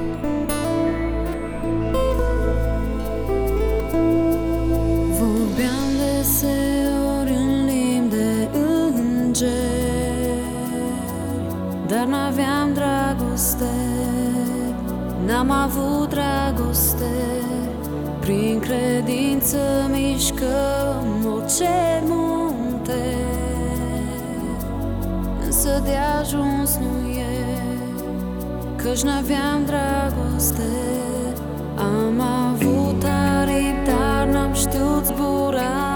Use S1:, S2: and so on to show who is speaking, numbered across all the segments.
S1: Vorbeam deseori în limbi de îngeri, dar n-aveam dragoste, n-am avut dragoste. Prin credință mișcăm orice munte, însă de ajuns nu e, căci n-aveam dragoste. Am avut aripi, dar n-am știut zbura.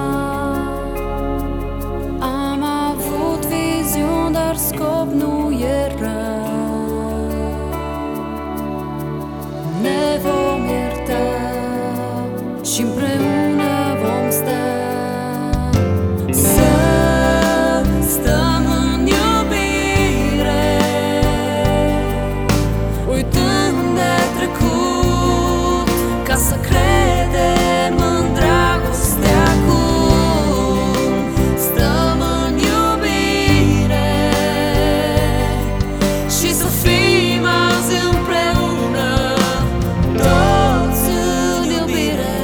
S1: Am avut viziuni, dar scop nu era. Ne vom ierta și împreună vom sta, să stăm în iubire, uitând de trecut, ca să credem în dragoste acum. Stăm în iubire și să fim azi împreună, toți în iubire.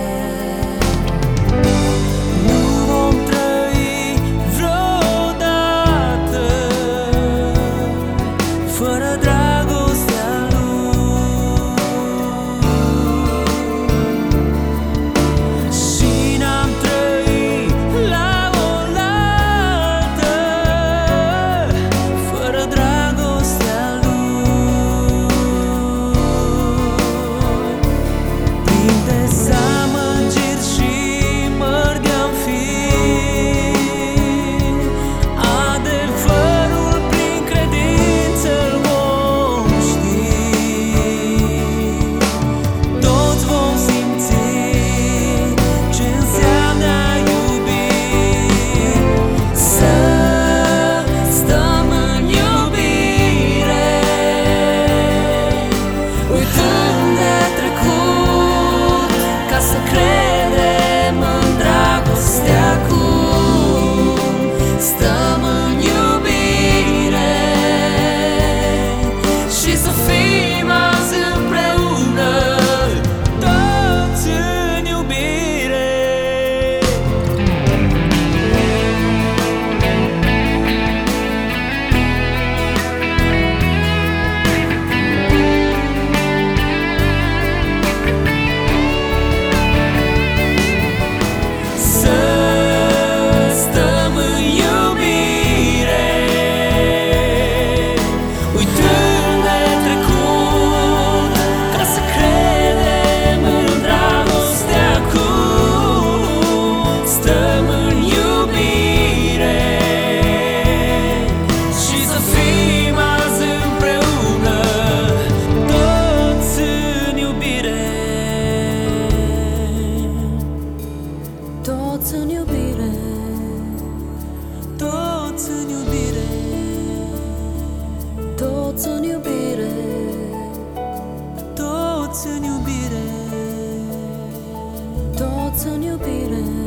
S2: Nu vom trăi vreodată fără dragostea lui, și n-am trăit la oaltă fără dragostea lui. Plin de dezamăgiri și mări de-am fi, adevărul prin credință-l vom ști. Toți vom simți ce înseamnă a iubi,
S1: Să stăm în iubire, uitând de trecut, ca să credem în dragoste acum. Stăm în iubire și să fim azi împreună,
S2: toți în iubire.
S1: să stăm în iubire, uitând de trecut, ca să credem în dragoste acum. Stăm în iubire și să fim azi împreună,
S2: Toți în iubire.
S1: toți în iubire,
S2: Toți în iubire.
S1: toți în iubire,
S2: Toți în iubire.
S1: toți în iubire.